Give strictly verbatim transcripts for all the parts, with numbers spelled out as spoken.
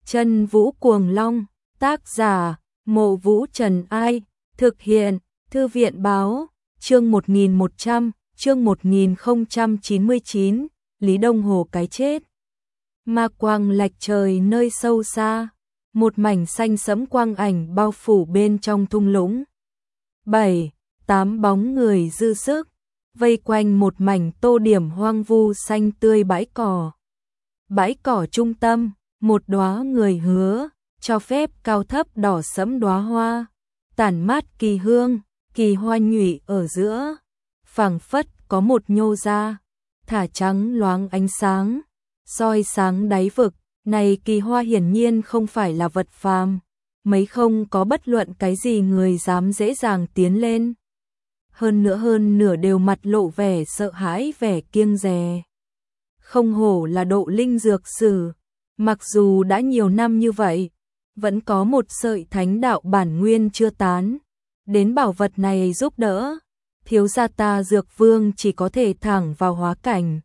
Chân Vũ Cuồng Long, tác giả, Mộ Vũ Trần Ai, thực hiện, Thư viện Báo, chương một nghìn một trăm, chương một nghìn không trăm chín mươi chín, Lý Đông Hồ cái chết. Ma quang lạch trời nơi sâu xa, một mảnh xanh sẫm quang ảnh bao phủ bên trong thung lũng. Bảy, tám bóng người dư sức, vây quanh một mảnh tô điểm hoang vu xanh tươi bãi cỏ. Bãi cỏ trung tâm, một đóa người hứa, cho phép cao thấp đỏ sẫm đóa hoa, tản mát kỳ hương, kỳ hoa nhụy ở giữa, phảng phất có một nhô ra, thả trắng loáng ánh sáng, soi sáng đáy vực. Này kỳ hoa hiển nhiên không phải là vật phàm, mấy không có bất luận cái gì người dám dễ dàng tiến lên. Hơn nữa hơn nửa đều mặt lộ vẻ sợ hãi, vẻ kiêng dè. Không hổ là Độ Linh dược sử, mặc dù đã nhiều năm như vậy, vẫn có một sợi thánh đạo bản nguyên chưa tán. Đến bảo vật này giúp đỡ, thiếu gia ta Dược Vương chỉ có thể thẳng vào hóa cảnh.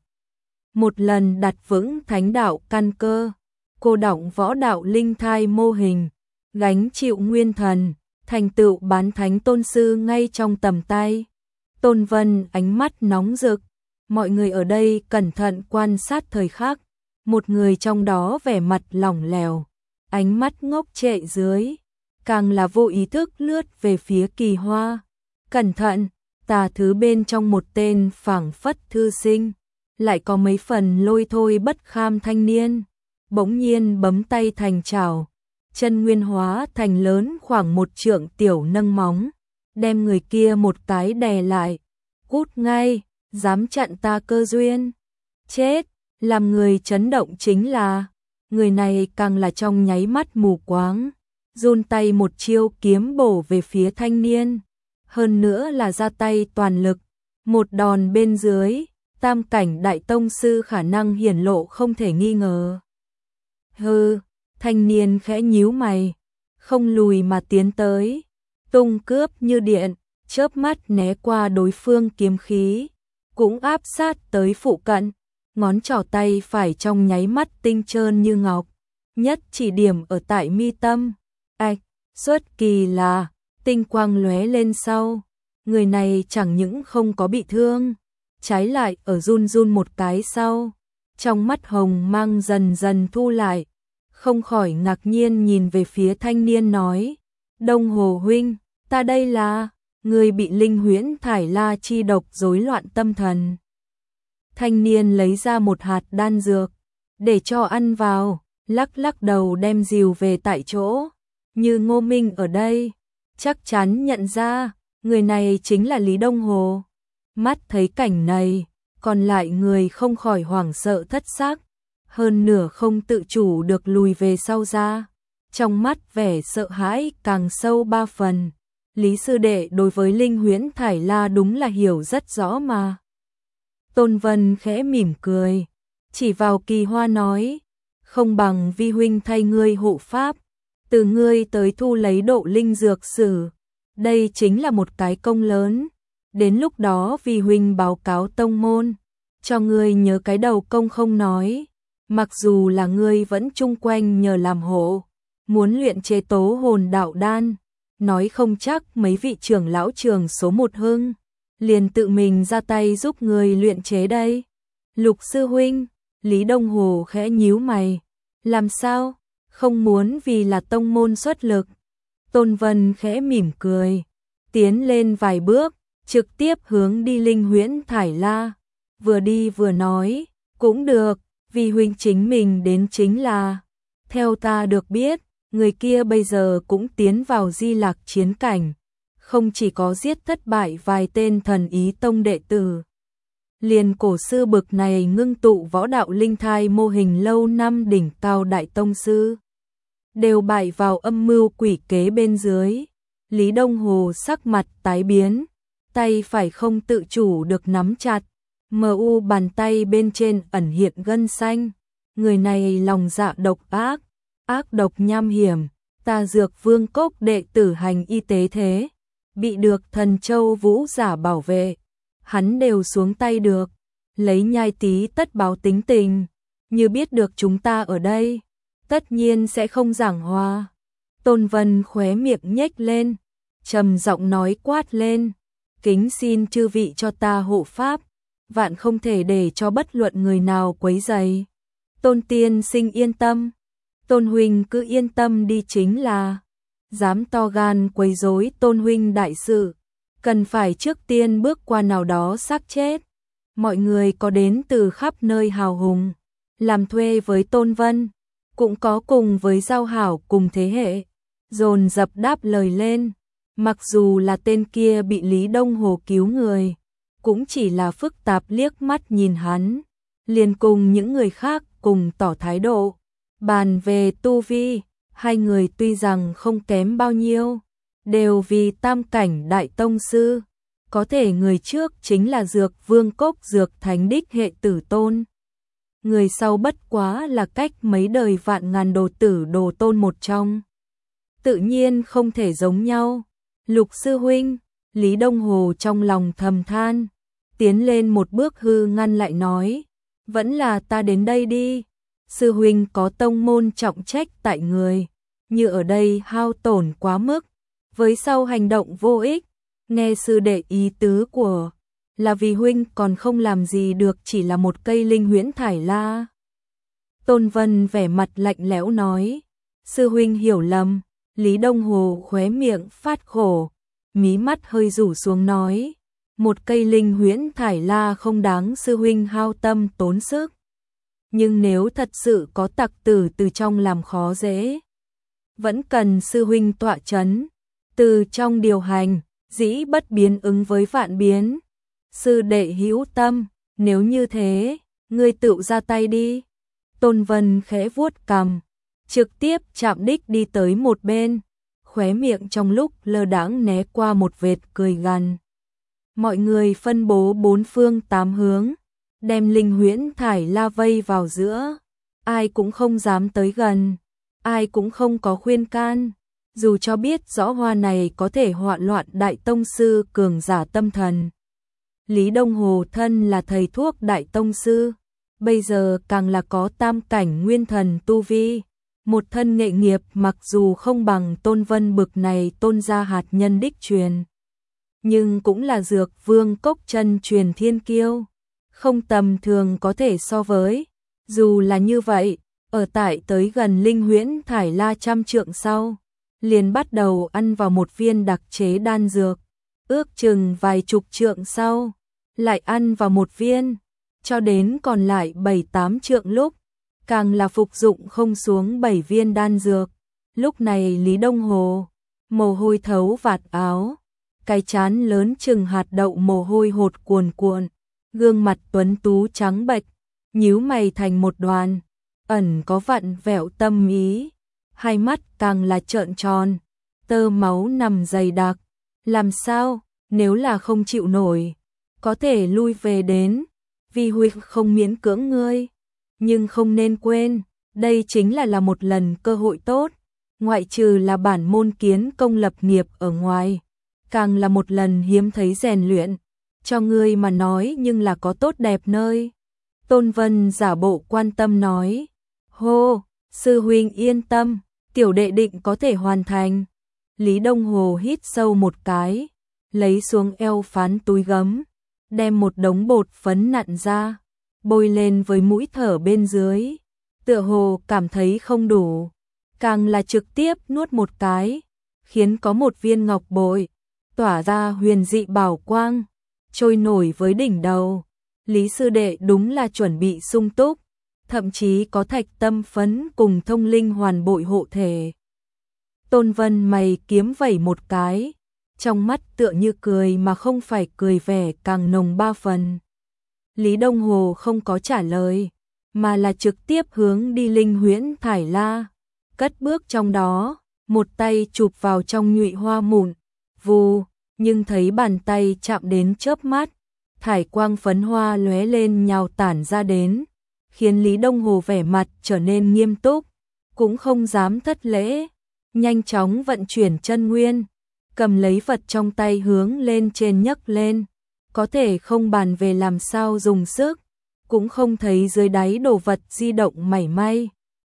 Một lần đặt vững thánh đạo căn cơ, cô đọng võ đạo linh thai mô hình, gánh chịu nguyên thần, thành tựu bán thánh tôn sư ngay trong tầm tay. Tôn Vân ánh mắt nóng rực, mọi người ở đây cẩn thận quan sát thời khắc, một người trong đó vẻ mặt lỏng lẻo, ánh mắt ngốc trệ dưới, càng là vô ý thức lướt về phía kỳ hoa. Cẩn thận, tà thứ bên trong một tên phảng phất thư sinh, lại có mấy phần lôi thôi bất kham thanh niên. Bỗng nhiên bấm tay thành chảo, chân nguyên hóa thành lớn khoảng một trượng tiểu nâng móng, đem người kia một cái đè lại. Cút ngay, dám chặn ta cơ duyên. Chết, làm người chấn động chính là, người này càng là trong nháy mắt mù quáng, run tay một chiêu kiếm bổ về phía thanh niên. Hơn nữa là ra tay toàn lực, một đòn bên dưới, tam cảnh đại tông sư khả năng hiển lộ không thể nghi ngờ. Hừ, thanh niên khẽ nhíu mày, không lùi mà tiến tới, tung cướp như điện, chớp mắt né qua đối phương kiếm khí, cũng áp sát tới phụ cận, ngón trỏ tay phải trong nháy mắt tinh trơn như ngọc, nhất chỉ điểm ở tại mi tâm. Ạch, xuất kỳ là, tinh quang lóe lên sau, người này chẳng những không có bị thương, trái lại ở run run một cái sau, trong mắt hồng mang dần dần thu lại, không khỏi ngạc nhiên nhìn về phía thanh niên nói: Đông Hồ huynh, ta đây là, người bị linh huyễn thải la chi độc rối loạn tâm thần. Thanh niên lấy ra một hạt đan dược, để cho ăn vào, lắc lắc đầu đem dìu về tại chỗ. Như Ngô Minh ở đây, chắc chắn nhận ra, người này chính là Lý Đông Hồ. Mắt thấy cảnh này, còn lại người không khỏi hoảng sợ thất xác, hơn nửa không tự chủ được lùi về sau ra. Trong mắt vẻ sợ hãi càng sâu ba phần. Lý sư đệ đối với linh huyễn thải la đúng là hiểu rất rõ mà. Tôn Vân khẽ mỉm cười, chỉ vào kỳ hoa nói: không bằng vi huynh thay ngươi hộ pháp, từ ngươi tới thu lấy Độ Linh dược sử, đây chính là một cái công lớn. Đến lúc đó vi huynh báo cáo tông môn, cho ngươi nhớ cái đầu công không nói, mặc dù là ngươi vẫn chung quanh nhờ làm hộ, muốn luyện chế tố hồn đạo đan, nói không chắc mấy vị trưởng lão trường số một hưng, liền tự mình ra tay giúp ngươi luyện chế đây. Lục sư huynh, Lý Đông Hồ khẽ nhíu mày, làm sao, không muốn vì là tông môn xuất lực. Tôn Vân khẽ mỉm cười, tiến lên vài bước, trực tiếp hướng đi linh huyễn thải la, vừa đi vừa nói: cũng được, vì huynh chính mình đến chính là. Theo ta được biết, người kia bây giờ cũng tiến vào Di Lạc chiến cảnh, không chỉ có giết thất bại vài tên thần ý tông đệ tử, liền cổ sư bực này ngưng tụ võ đạo linh thai mô hình lâu năm đỉnh cao đại tông sư, đều bại vào âm mưu quỷ kế bên dưới. Lý Đông Hồ sắc mặt tái biến, tay phải không tự chủ được nắm chặt, mờ u bàn tay bên trên ẩn hiện gân xanh. Người này lòng dạ độc ác, ác độc nham hiểm, ta Dược Vương cốc đệ tử hành y tế thế, bị được thần châu vũ giả bảo vệ, hắn đều xuống tay được, lấy nhai tí tất báo tính tình, như biết được chúng ta ở đây, tất nhiên sẽ không giảng hòa. Tôn Vân khóe miệng nhếch lên, trầm giọng nói quát lên, kính xin chư vị cho ta hộ pháp, vạn không thể để cho bất luận người nào quấy rầy. Tôn tiên sinh yên tâm, Tôn huynh cứ yên tâm đi, chính là dám to gan quấy rối Tôn huynh đại sự, cần phải trước tiên bước qua nào đó xác chết. Mọi người có đến từ khắp nơi hào hùng, làm thuê với Tôn Vân, cũng có cùng với giao hảo cùng thế hệ, dồn dập đáp lời lên. Mặc dù là tên kia bị Lý Đông Hồ cứu người, cũng chỉ là phức tạp liếc mắt nhìn hắn, liền cùng những người khác cùng tỏ thái độ. Bàn về tu vi, hai người tuy rằng không kém bao nhiêu, đều vì tam cảnh đại tông sư, có thể người trước chính là Dược Vương Cốc Dược Thánh đích hệ tử tôn. Người sau bất quá là cách mấy đời vạn ngàn đồ tử đồ tôn một trong. Tự nhiên không thể giống nhau. Lục sư huynh, Lý Đông Hồ trong lòng thầm than, tiến lên một bước hư ngăn lại nói, vẫn là ta đến đây đi. Sư huynh có tông môn trọng trách tại người, như ở đây hao tổn quá mức, với sau hành động vô ích, nghe sư đệ ý tứ của, là vì huynh còn không làm gì được, chỉ là một cây linh huyễn thải la. Tôn Vân vẻ mặt lạnh lẽo nói, sư huynh hiểu lầm. Lý Đông Hồ khóe miệng phát khổ, mí mắt hơi rủ xuống nói, một cây linh huyễn thải la không đáng sư huynh hao tâm tốn sức. Nhưng nếu thật sự có tặc tử từ trong làm khó dễ, vẫn cần sư huynh tọa chấn, từ trong điều hành, dĩ bất biến ứng với vạn biến. Sư đệ hữu tâm, nếu như thế, ngươi tự ra tay đi. Tôn Vân khẽ vuốt cằm, trực tiếp chạm đích đi tới một bên, khóe miệng trong lúc lơ đãng né qua một vệt cười gằn. Mọi người phân bố bốn phương tám hướng, đem linh huyễn thải la vây vào giữa, ai cũng không dám tới gần, ai cũng không có khuyên can, dù cho biết rõ hoa này có thể hoạn loạn đại tông sư cường giả tâm thần. Lý Đông Hồ thân là thầy thuốc đại tông sư, bây giờ càng là có tam cảnh nguyên thần tu vi. Một thân nghệ nghiệp mặc dù không bằng Tôn Vân bực này tôn gia hạt nhân đích truyền, nhưng cũng là Dược Vương Cốc chân truyền thiên kiêu, không tầm thường có thể so với. Dù là như vậy, ở tại tới gần linh huyễn thải la trăm trượng sau, liền bắt đầu ăn vào một viên đặc chế đan dược, ước chừng vài chục trượng sau, lại ăn vào một viên, cho đến còn lại bảy tám trượng lúc, càng là phục dụng không xuống bảy viên đan dược. Lúc này Lý Đông Hồ, mồ hôi thấu vạt áo, cái trán lớn chừng hạt đậu mồ hôi hột cuồn cuộn, gương mặt tuấn tú trắng bệch, nhíu mày thành một đoàn, ẩn có vặn vẹo tâm ý, hai mắt càng là trợn tròn, tơ máu nằm dày đặc. Làm sao, nếu là không chịu nổi, có thể lui về đến, vì huynh không miễn cưỡng ngươi. Nhưng không nên quên, đây chính là là một lần cơ hội tốt, ngoại trừ là bản môn kiến công lập nghiệp ở ngoài, càng là một lần hiếm thấy rèn luyện, cho ngươi mà nói nhưng là có tốt đẹp nơi. Tôn Vân giả bộ quan tâm nói, hô, sư huynh yên tâm, tiểu đệ định có thể hoàn thành. Lý Đông Hồ hít sâu một cái, lấy xuống eo phán túi gấm, đem một đống bột phấn nặn ra, bôi lên với mũi thở bên dưới, tựa hồ cảm thấy không đủ, càng là trực tiếp nuốt một cái, khiến có một viên ngọc bội tỏa ra huyền dị bảo quang, trôi nổi với đỉnh đầu. Lý sư đệ đúng là chuẩn bị sung túc, thậm chí có thạch tâm phấn cùng thông linh hoàn bội hộ thể. Tôn Vân mày kiếm vẩy một cái, trong mắt tựa như cười mà không phải cười, vẻ càng nồng ba phần. Lý Đông Hồ không có trả lời, mà là trực tiếp hướng đi linh huyễn thải la, cất bước trong đó, một tay chụp vào trong nhụy hoa mụn, vù, nhưng thấy bàn tay chạm đến chớp mắt, thải quang phấn hoa lóe lên nhào tản ra đến, khiến Lý Đông Hồ vẻ mặt trở nên nghiêm túc, cũng không dám thất lễ, nhanh chóng vận chuyển chân nguyên, cầm lấy vật trong tay hướng lên trên nhấc lên, có thể không bàn về làm sao dùng sức, cũng không thấy dưới đáy đồ vật di động mảy may,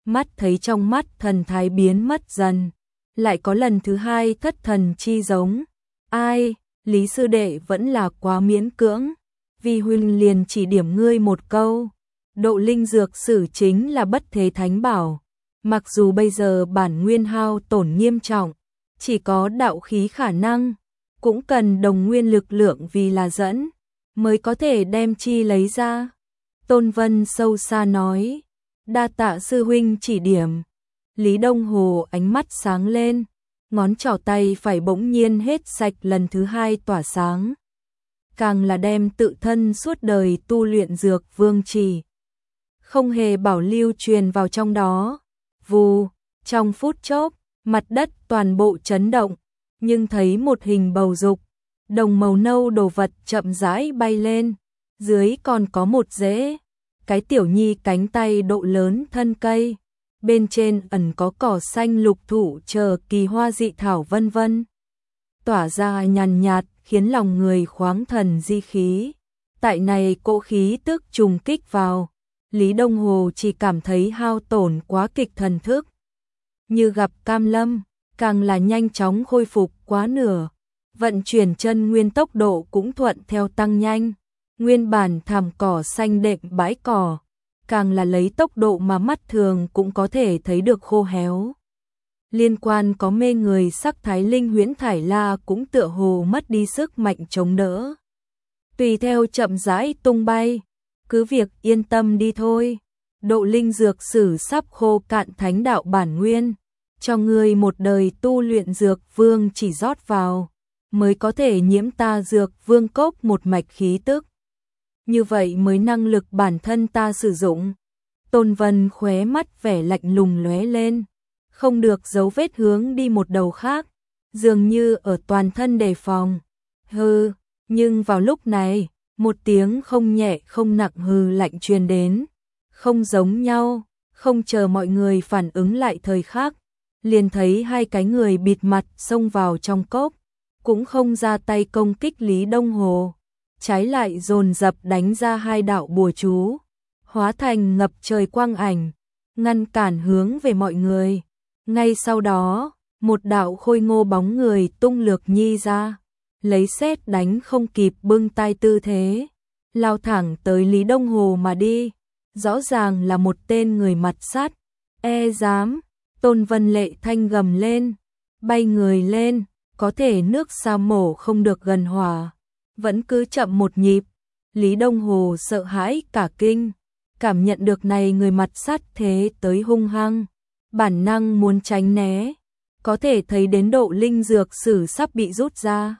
mắt thấy trong mắt thần thái biến mất dần, lại có lần thứ hai thất thần chi giống. Ai, Lý sư đệ vẫn là quá miễn cưỡng, vì huynh liền chỉ điểm ngươi một câu. Độ linh dược sử chính là bất thế thánh bảo, mặc dù bây giờ bản nguyên hao tổn nghiêm trọng, chỉ có đạo khí khả năng, cũng cần đồng nguyên lực lượng vì là dẫn, mới có thể đem chi lấy ra. Tôn Vân sâu xa nói, đa tạ sư huynh chỉ điểm. Lý Đông Hồ ánh mắt sáng lên, ngón trỏ tay phải bỗng nhiên hết sạch lần thứ hai tỏa sáng. Càng là đem tự thân suốt đời tu luyện dược vương chỉ, không hề bảo lưu truyền vào trong đó. Vù, trong phút chốc, mặt đất toàn bộ chấn động, nhưng thấy một hình bầu dục, đồng màu nâu đồ vật chậm rãi bay lên, dưới còn có một rễ, cái tiểu nhi cánh tay độ lớn thân cây, bên trên ẩn có cỏ xanh lục thụ chờ kỳ hoa dị thảo vân vân. Tỏa ra nhàn nhạt, khiến lòng người khoáng thần di khí. Tại này cỗ khí tức trùng kích vào, Lý Đông Hồ chỉ cảm thấy hao tổn quá kịch thần thức. Như gặp cam lâm, càng là nhanh chóng khôi phục quá nửa. Vận chuyển chân nguyên tốc độ cũng thuận theo tăng nhanh. Nguyên bản thảm cỏ xanh đệm bãi cỏ, càng là lấy tốc độ mà mắt thường cũng có thể thấy được khô héo. Liên quan có mê người sắc thái linh huyễn thải la cũng tựa hồ mất đi sức mạnh chống đỡ. Tùy theo chậm rãi tung bay, cứ việc yên tâm đi thôi. Độ linh dược sử sắp khô cạn thánh đạo bản nguyên, cho ngươi một đời tu luyện dược vương chỉ rót vào, mới có thể nhiễm ta dược vương cốc một mạch khí tức. Như vậy mới năng lực bản thân ta sử dụng. Tôn Vân khóe mắt vẻ lạnh lùng lóe lên, không được dấu vết hướng đi một đầu khác, dường như ở toàn thân đề phòng. Hừ, nhưng vào lúc này, một tiếng không nhẹ không nặng hừ lạnh truyền đến, không giống nhau, không chờ mọi người phản ứng lại thời khắc, liền thấy hai cái người bịt mặt xông vào trong cốc, cũng không ra tay công kích Lý Đông Hồ, trái lại dồn dập đánh ra hai đạo bùa chú, hóa thành ngập trời quang ảnh, ngăn cản hướng về mọi người. Ngay sau đó, một đạo khôi ngô bóng người tung lược nhi ra, lấy sét đánh không kịp bưng tay tư thế, lao thẳng tới Lý Đông Hồ mà đi. Rõ ràng là một tên người mặt sắt. E dám, Tôn Vân Lệ thanh gầm lên, bay người lên, có thể nước sa mổ không được gần hỏa, vẫn cứ chậm một nhịp. Lý Đông Hồ sợ hãi cả kinh, cảm nhận được này người mặt sắt thế tới hung hăng, bản năng muốn tránh né, có thể thấy đến độ linh dược sử sắp bị rút ra.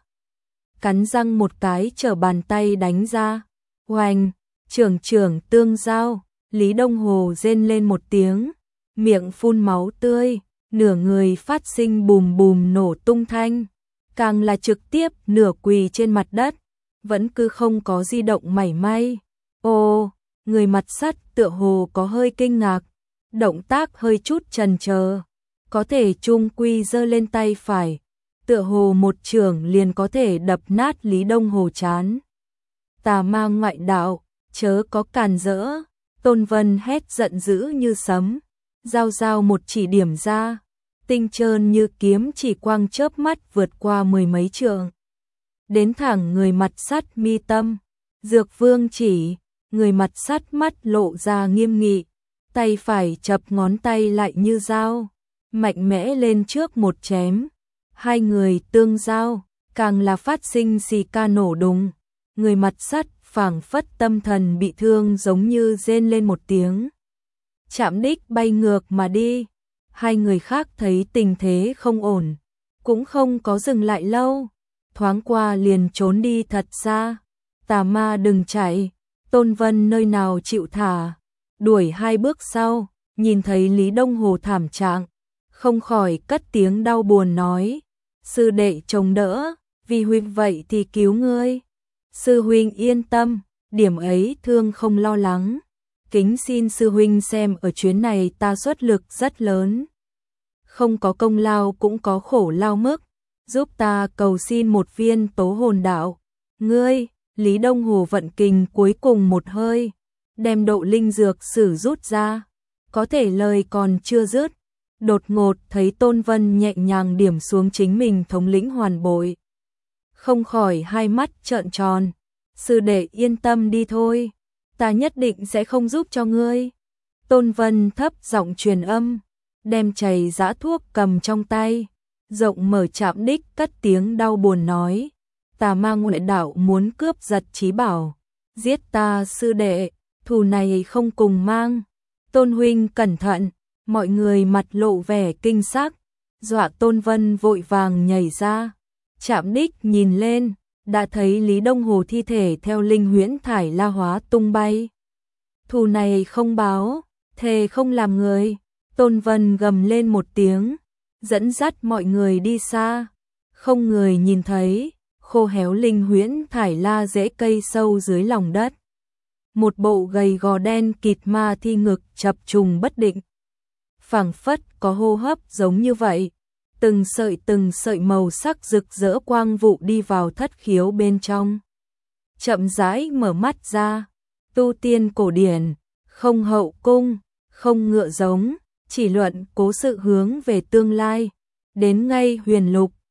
Cắn răng một cái trở bàn tay đánh ra, oanh, trưởng trưởng tương giao, Lý Đông Hồ rên lên một tiếng, miệng phun máu tươi, nửa người phát sinh bùm bùm nổ tung thanh, càng là trực tiếp nửa quỳ trên mặt đất, vẫn cứ không có di động mảy may. Ô, người mặt sắt tựa hồ có hơi kinh ngạc, động tác hơi chút chần chờ, có thể chung quy giơ lên tay phải, tựa hồ một chưởng liền có thể đập nát Lý Đông Hồ trán. Tà ma ngoại đạo, chớ có càn rỡ. Tôn Vân hét giận dữ như sấm, giao giao một chỉ điểm ra, tinh trơn như kiếm chỉ quang chớp mắt vượt qua mười mấy trượng, đến thẳng người mặt sắt mi tâm. Dược vương chỉ, người mặt sắt mắt lộ ra nghiêm nghị, tay phải chập ngón tay lại như dao, mạnh mẽ lên trước một chém. Hai người tương giao, càng là phát sinh xì ca nổ đùng, người mặt sắt phảng phất tâm thần bị thương giống như rên lên một tiếng, chạm đích bay ngược mà đi. Hai người khác thấy tình thế không ổn, cũng không có dừng lại lâu, thoáng qua liền trốn đi thật xa. Tà ma đừng chạy, Tôn Vân nơi nào chịu thả, đuổi hai bước sau, nhìn thấy Lý Đông Hồ thảm trạng, không khỏi cất tiếng đau buồn nói, sư đệ chống đỡ, vì huynh vậy thì cứu ngươi. Sư huynh yên tâm, điểm ấy thương không lo lắng. Kính xin sư huynh xem ở chuyến này ta xuất lực rất lớn. Không có công lao cũng có khổ lao mức, giúp ta cầu xin một viên tố hồn đạo. Ngươi, Lý Đông Hồ vận kình cuối cùng một hơi, đem độ linh dược sử rút ra. Có thể lời còn chưa dứt, đột ngột thấy Tôn Vân nhẹ nhàng điểm xuống chính mình thống lĩnh hoàn bội. Không khỏi hai mắt trợn tròn, sư đệ yên tâm đi thôi, ta nhất định sẽ không giúp cho ngươi. Tôn Vân thấp giọng truyền âm, đem chày giã thuốc cầm trong tay, rộng mở chạm đích cất tiếng đau buồn nói, tà ma ngoại đạo muốn cướp giật trí bảo, giết ta sư đệ, thù này không cùng mang. Tôn huynh cẩn thận, mọi người mặt lộ vẻ kinh sắc, dọa Tôn Vân vội vàng nhảy ra, chạm đích nhìn lên, đã thấy Lý Đông Hồ thi thể theo linh huyễn thải la hóa tung bay. Thù này không báo, thề không làm người. Tôn Vân gầm lên một tiếng, dẫn dắt mọi người đi xa, không người nhìn thấy, khô héo linh huyễn thải la rễ cây sâu dưới lòng đất. Một bộ gầy gò đen kịt ma thi ngực chập trùng bất định. Phảng phất có hô hấp giống như vậy, từng sợi từng sợi màu sắc rực rỡ quang vụ đi vào thất khiếu bên trong. Chậm rãi mở mắt ra, tu tiên cổ điển, không hậu cung, không ngựa giống, chỉ luận cố sự hướng về tương lai, đến ngay huyền lục,